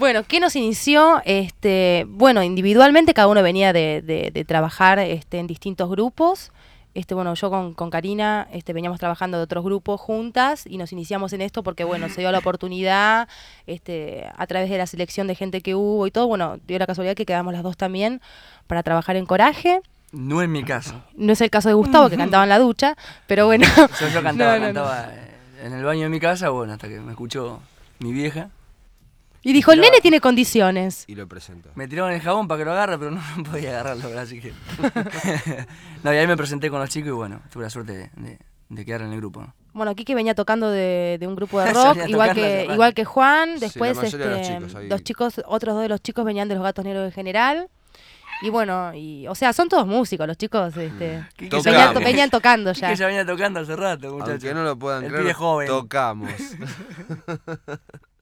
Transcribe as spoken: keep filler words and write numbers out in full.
Bueno, ¿qué nos inició? Este, bueno, individualmente cada uno venía de, de, de trabajar este, en distintos grupos. Este, bueno, yo con, con Karina este, veníamos trabajando de otros grupos juntas y nos iniciamos en esto porque, bueno, se dio la oportunidad este, a través de la selección de gente que hubo y todo. Bueno, dio la casualidad que quedamos las dos también para trabajar en Coraje. No en mi caso. No es el caso de Gustavo, que cantaba en la ducha, pero bueno. Yo, yo cantaba, no, no, cantaba no. en el baño de mi casa, bueno, hasta que me escuchó mi vieja. Y dijo, el nene tiene condiciones. Y lo presentó. Me tiraron el jabón para que lo agarre, pero no, no podía agarrarlo, ¿verdad? Así que... no, y ahí me presenté con los chicos y bueno, tuve la suerte de, de, de quedar en el grupo, ¿no? Bueno, Quique venía tocando de, de un grupo de rock, igual que igual que Juan. Después sí, este, de los, chicos, ahí... los chicos, otros dos de los chicos venían de los Gatos Negros en general. Y bueno, y o sea, son todos músicos, los chicos este, venían, to, venían tocando ya. Quique ya venía tocando hace rato, muchachos. Aunque no lo puedan el creer, pibe joven. tocamos.